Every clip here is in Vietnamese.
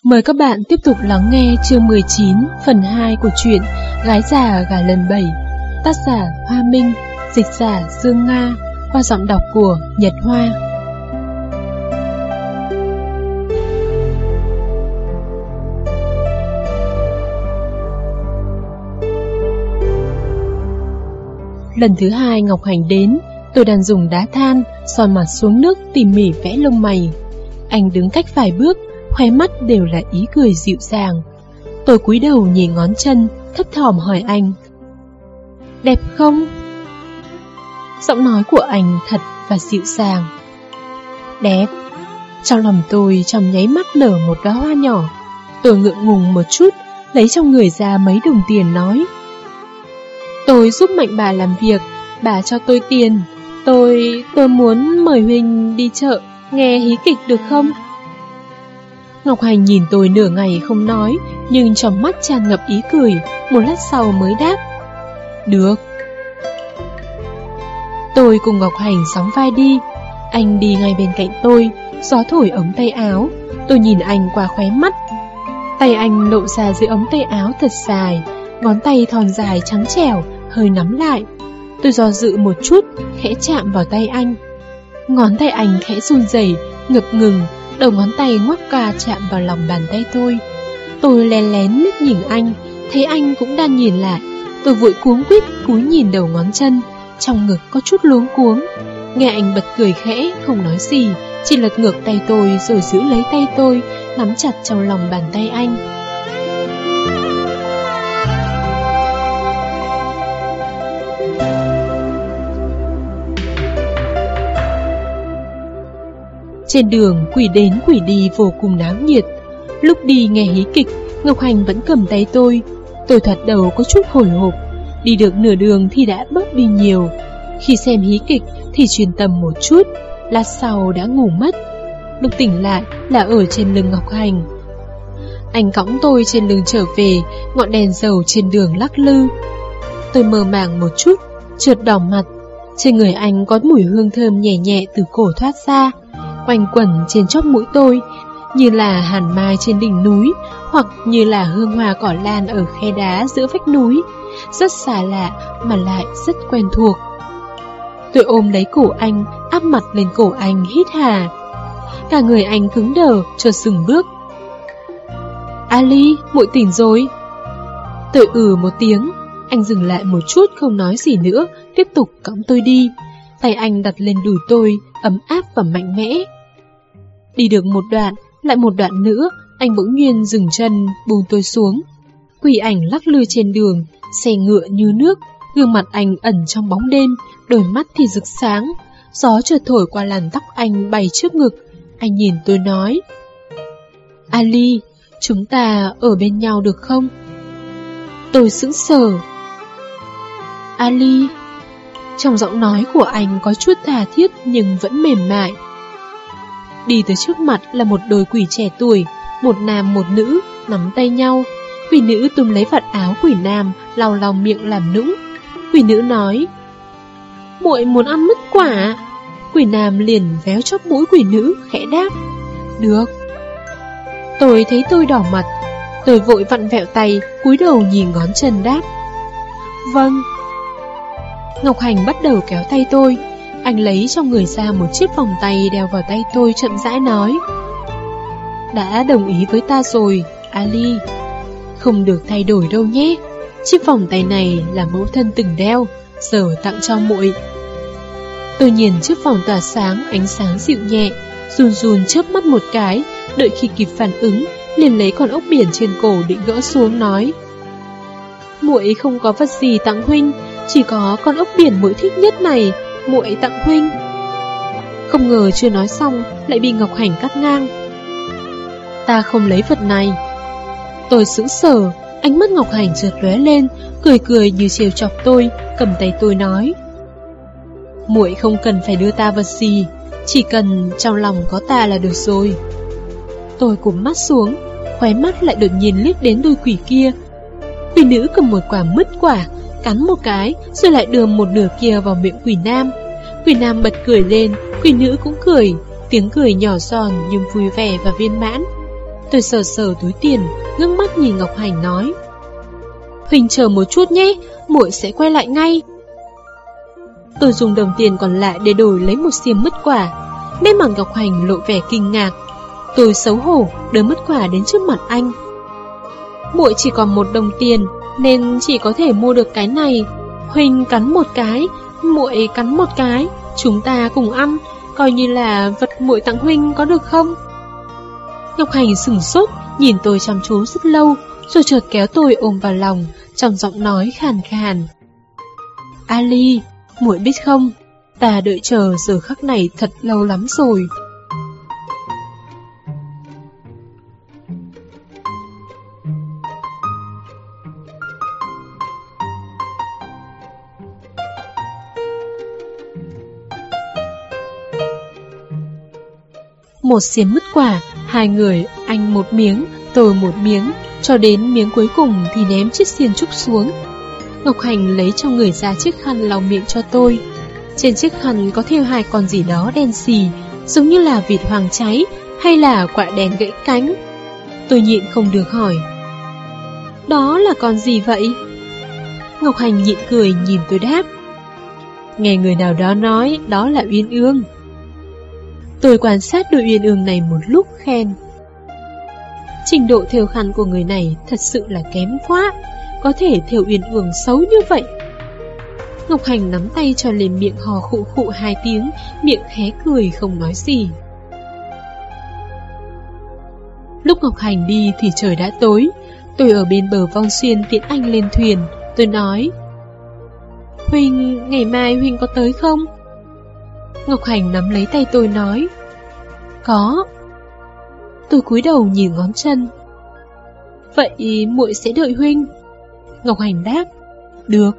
Mời các bạn tiếp tục lắng nghe chương 19 phần 2 của truyện Gái già gả lần 7. Tác giả Hoa Minh, dịch giả Dương Nga, qua giọng đọc của Nhật Hoa. Lần thứ hai Ngọc Hành đến, tôi đang dùng đá than soi mặt xuống nước tỉ mỉ vẽ lông mày. Anh đứng cách vài bước, khóe mắt đều là ý cười dịu dàng. Tôi cúi đầu nhìn ngón chân, thấp thỏm hỏi anh: đẹp không? Giọng nói của anh thật và dịu dàng. Đẹp. Trong lòng tôi trong nháy mắt nở một đóa hoa nhỏ. Tôi ngượng ngùng một chút, lấy trong người ra mấy đồng tiền nói: tôi giúp Mạnh bà làm việc, bà cho tôi tiền. Tôi muốn mời Huynh đi chợ nghe hí kịch được không? Ngọc Hành nhìn tôi nửa ngày không nói, nhưng trong mắt tràn ngập ý cười. Một lát sau mới đáp: được. Tôi cùng Ngọc Hành sóng vai đi. Anh đi ngay bên cạnh tôi, gió thổi ống tay áo. Tôi nhìn anh qua khóe mắt. Tay anh lộ ra dưới ống tay áo thật dài, ngón tay thon dài trắng trẻo, hơi nắm lại. Tôi do dự một chút, khẽ chạm vào tay anh. Ngón tay anh khẽ run rẩy, ngập ngừng. Đầu ngón tay ngoắc ca chạm vào lòng bàn tay tôi. Tôi lén lén liếc nhìn anh, thấy anh cũng đang nhìn lại. Tôi vội cuống quýt cúi nhìn đầu ngón chân, trong ngực có chút luống cuống. Nghe anh bật cười khẽ, không nói gì, chỉ lật ngược tay tôi rồi giữ lấy tay tôi, nắm chặt trong lòng bàn tay anh. Trên đường quỷ đến quỷ đi vô cùng náo nhiệt. Lúc đi nghe hí kịch, Ngọc Hành vẫn cầm tay tôi. Tôi thoạt đầu có chút hồi hộp. Đi được nửa đường thì đã bớt đi nhiều. Khi xem hí kịch thì chuyên tâm một chút, lát sau đã ngủ mất. Lúc tỉnh lại là ở trên lưng Ngọc Hành. Anh cõng tôi trên lưng trở về, ngọn đèn dầu trên đường lắc lư. Tôi mơ màng một chút, chợt đỏ mặt. Trên người anh có mùi hương thơm nhẹ nhẹ từ cổ thoát ra, quanh quẩn trên chóp mũi tôi, như là hàn mai trên đỉnh núi, hoặc như là hương hoa cỏ lan ở khe đá giữa vách núi. Rất xa lạ mà lại rất quen thuộc. Tôi ôm lấy cổ anh, áp mặt lên cổ anh hít hà. Cả người anh cứng đờ, chợt dừng bước. Ali, muội tỉnh rồi. Tôi một tiếng. Anh dừng lại một chút không nói gì nữa, tiếp tục cõng tôi đi. Tay anh đặt lên đùi tôi, ấm áp và mạnh mẽ. Đi được một đoạn, lại một đoạn nữa, anh bỗng nhiên dừng chân, buông tôi xuống. Quỷ ảnh lắc lư trên đường, xe ngựa như nước. Gương mặt anh ẩn trong bóng đêm, đôi mắt thì rực sáng. Gió chợt thổi qua làn tóc anh bay trước ngực. Anh nhìn tôi nói: Ali, chúng ta ở bên nhau được không? Tôi sững sờ. Ali. Trong giọng nói của anh có chút tha thiết nhưng vẫn mềm mại. Đi tới trước mặt là một đôi quỷ trẻ tuổi, một nam một nữ, nắm tay nhau. Quỷ nữ túm lấy vạt áo quỷ nam, lau lau miệng làm nũng. Quỷ nữ nói: muội muốn ăn mứt quả. Quỷ nam liền véo chóp mũi quỷ nữ, khẽ đáp: được. Tôi thấy tôi đỏ mặt. Tôi vội vặn vẹo tay, cúi đầu nhìn ngón chân đáp: vâng. Ngọc Hành bắt đầu kéo tay tôi. Anh lấy trong người ra một chiếc vòng tay đeo vào tay tôi, chậm rãi nói: đã đồng ý với ta rồi, Ali. Không được thay đổi đâu nhé. Chiếc vòng tay này là mẫu thân từng đeo, giờ tặng cho muội. Tôi nhìn chiếc vòng tỏa sáng, ánh sáng dịu nhẹ, run run chớp mắt một cái. Đợi khi kịp phản ứng, liền lấy con ốc biển trên cổ định gỡ xuống, nói: muội không có vật gì tặng huynh, chỉ có con ốc biển muội thích nhất này, muội tặng huynh. Không ngờ chưa nói xong lại bị Ngọc Hành cắt ngang: ta không lấy vật này. Tôi sững sờ. Ánh mắt Ngọc Hành chợt lóe lên, cười cười như trêu chọc tôi, cầm tay tôi nói: muội không cần phải đưa ta vật gì, chỉ cần trong lòng có ta là được rồi. Tôi cúm mắt xuống, khóe mắt lại đột nhiên liếc đến đôi quỷ kia. Quỷ nữ cầm một quả mứt quả, cắn một cái, rồi lại đưa một nửa kia vào miệng quỷ nam. Quỷ nam bật cười lên, quỷ nữ cũng cười, tiếng cười nhỏ giòn nhưng vui vẻ và viên mãn. Tôi sờ sờ túi tiền, ngước mắt nhìn Ngọc Hành nói: Huỳnh chờ một chút nhé, muội sẽ quay lại ngay. Tôi dùng đồng tiền còn lại để đổi lấy một xiêm mứt quả. Nét mặt Ngọc Hành lộ vẻ kinh ngạc. Tôi xấu hổ đưa mứt quả đến trước mặt anh. Muội chỉ còn 1 đồng tiền nên chỉ có thể mua được cái này. Huỳnh cắn một cái, muội cắn một cái, chúng ta cùng ăn, coi như là vật muội tặng Huỳnh có được không? Ngọc Hành sửng sốt, nhìn tôi chăm chú rất lâu, rồi chợt kéo tôi ôm vào lòng, trong giọng nói khàn khàn: Ali, muội biết không, ta đợi chờ giờ khắc này thật lâu lắm rồi. Một xiên mứt quả, 2 người, anh 1 miếng, tôi 1 miếng, cho đến miếng cuối cùng thì ném chiếc xiên trúc xuống. Ngọc Hành lấy trong người ra chiếc khăn lau miệng cho tôi. Trên chiếc khăn có thêu 2 con gì đó đen xì, giống như là vịt hoàng cháy hay là quả đèn gãy cánh. Tôi nhịn không được hỏi: Đó là con gì vậy? Ngọc Hành nhịn cười nhìn tôi đáp: Nghe người nào đó nói đó là uyên ương. Tôi quan sát đôi uyên ương này một lúc khen: Trình độ thêu khăn của người này thật sự là kém quá, có thể thêu uyên ương xấu như vậy. Ngọc Hành nắm tay cho lên miệng hò khụ khụ 2 tiếng, miệng hé cười không nói gì. Lúc Ngọc Hành đi thì trời đã tối. Tôi ở bên bờ Vong Xuyên tiễn anh lên thuyền. Tôi nói: Huỳnh, ngày mai Huỳnh có tới không? Ngọc Hành nắm lấy tay tôi nói: Có. Tôi cúi đầu nhìn ngón chân. Vậy muội sẽ đợi Huỳnh. Ngọc Hành đáp: Được.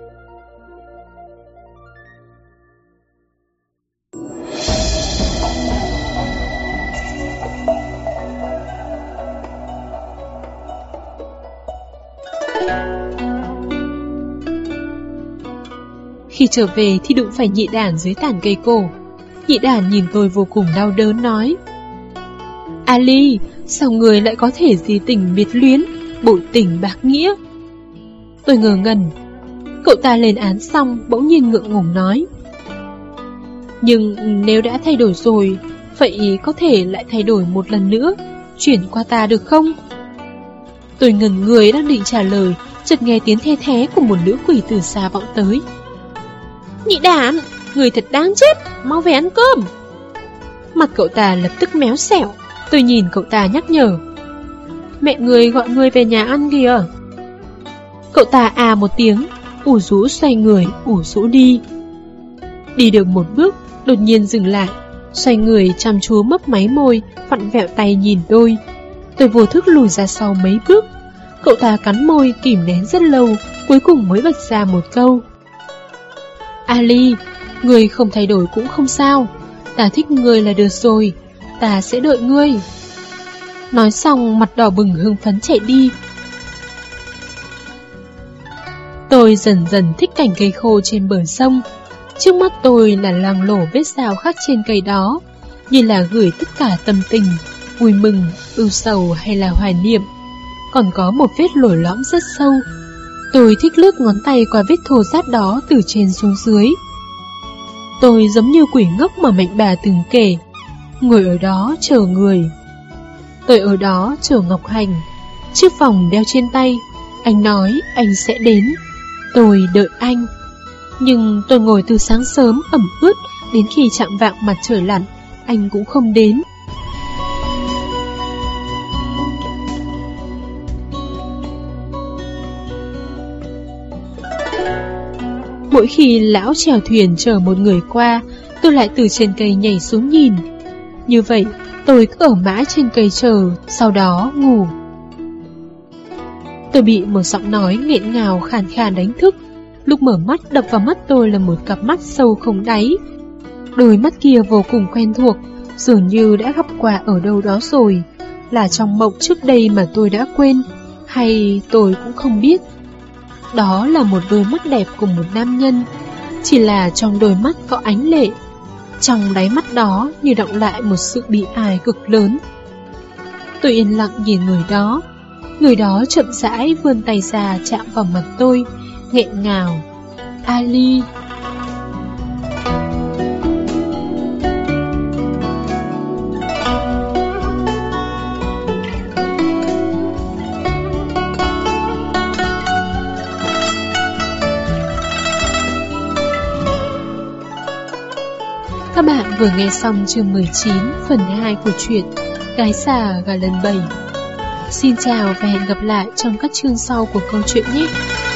Khi trở về thì đụng phải Nhị Đản dưới tàn cây cổ. Nhị Đản nhìn tôi vô cùng đau đớn nói: Ali, sao người lại có thể di tình biệt luyến, bội tình bạc nghĩa? Tôi ngờ ngẩn. Cậu ta lên án xong bỗng nhiên ngượng ngùng nói: Nhưng nếu đã thay đổi rồi, vậy có thể lại thay đổi một lần nữa, chuyển qua ta được không? Tôi ngẩn người đang định trả lời, chợt nghe tiếng the thé của một nữ quỷ từ xa vọng tới. Nhị Đản, người thật đáng chết, mau về ăn cơm. Mặt cậu ta lập tức méo xẹo. Tôi nhìn cậu ta nhắc nhở: Mẹ người gọi người về nhà ăn kìa. Cậu ta à một tiếng, ủ rũ xoay người, ủ rũ đi. Đi được một bước, đột nhiên dừng lại, xoay người chăm chú mấp máy môi, vặn vẹo tay nhìn tôi. Tôi vô thức lùi ra sau mấy bước. Cậu ta cắn môi kìm nén rất lâu, cuối cùng mới bật ra một câu: Ali, người không thay đổi cũng không sao, ta thích người là được rồi, ta sẽ đợi ngươi. Nói xong mặt đỏ bừng hưng phấn chạy đi. Tôi dần dần thích cảnh cây khô trên bờ sông. Trước mắt tôi là loang lổ vết dao khắc trên cây đó, như là gửi tất cả tâm tình, vui mừng, ưu sầu hay là hoài niệm. Còn có một vết lồi lõm rất sâu. Tôi thích lướt ngón tay qua vết thô ráp đó từ trên xuống dưới. Tôi giống như quỷ ngốc mà mệnh bà từng kể, ngồi ở đó chờ người. Tôi ở đó chờ Ngọc Hành. Chiếc vòng đeo trên tay, anh nói anh sẽ đến. Tôi đợi anh. Nhưng tôi ngồi từ sáng sớm ẩm ướt đến khi chạng vạng mặt trời lặn, anh cũng không đến. Mỗi khi lão chèo thuyền chở một người qua, tôi lại từ trên cây nhảy xuống nhìn. Như vậy, tôi cứ ở mãi trên cây chờ, sau đó ngủ. Tôi bị một giọng nói nghẹn ngào khàn khàn đánh thức. Lúc mở mắt đập vào mắt tôi là một cặp mắt sâu không đáy. Đôi mắt kia vô cùng quen thuộc, dường như đã gặp qua ở đâu đó rồi. Là trong mộng trước đây mà tôi đã quên, hay tôi cũng không biết. Đó là một đôi mắt đẹp của một nam nhân. Chỉ là trong đôi mắt có ánh lệ. Trong đáy mắt đó như đọng lại một sự bi ai cực lớn. Tôi yên lặng nhìn người đó. Người đó chậm rãi vươn tay ra chạm vào mặt tôi, nghẹn ngào. Ali. Các bạn vừa nghe xong chương 19 phần 2 của truyện Gái Già Gà Lần 7. Xin chào và hẹn gặp lại trong các chương sau của câu chuyện nhé.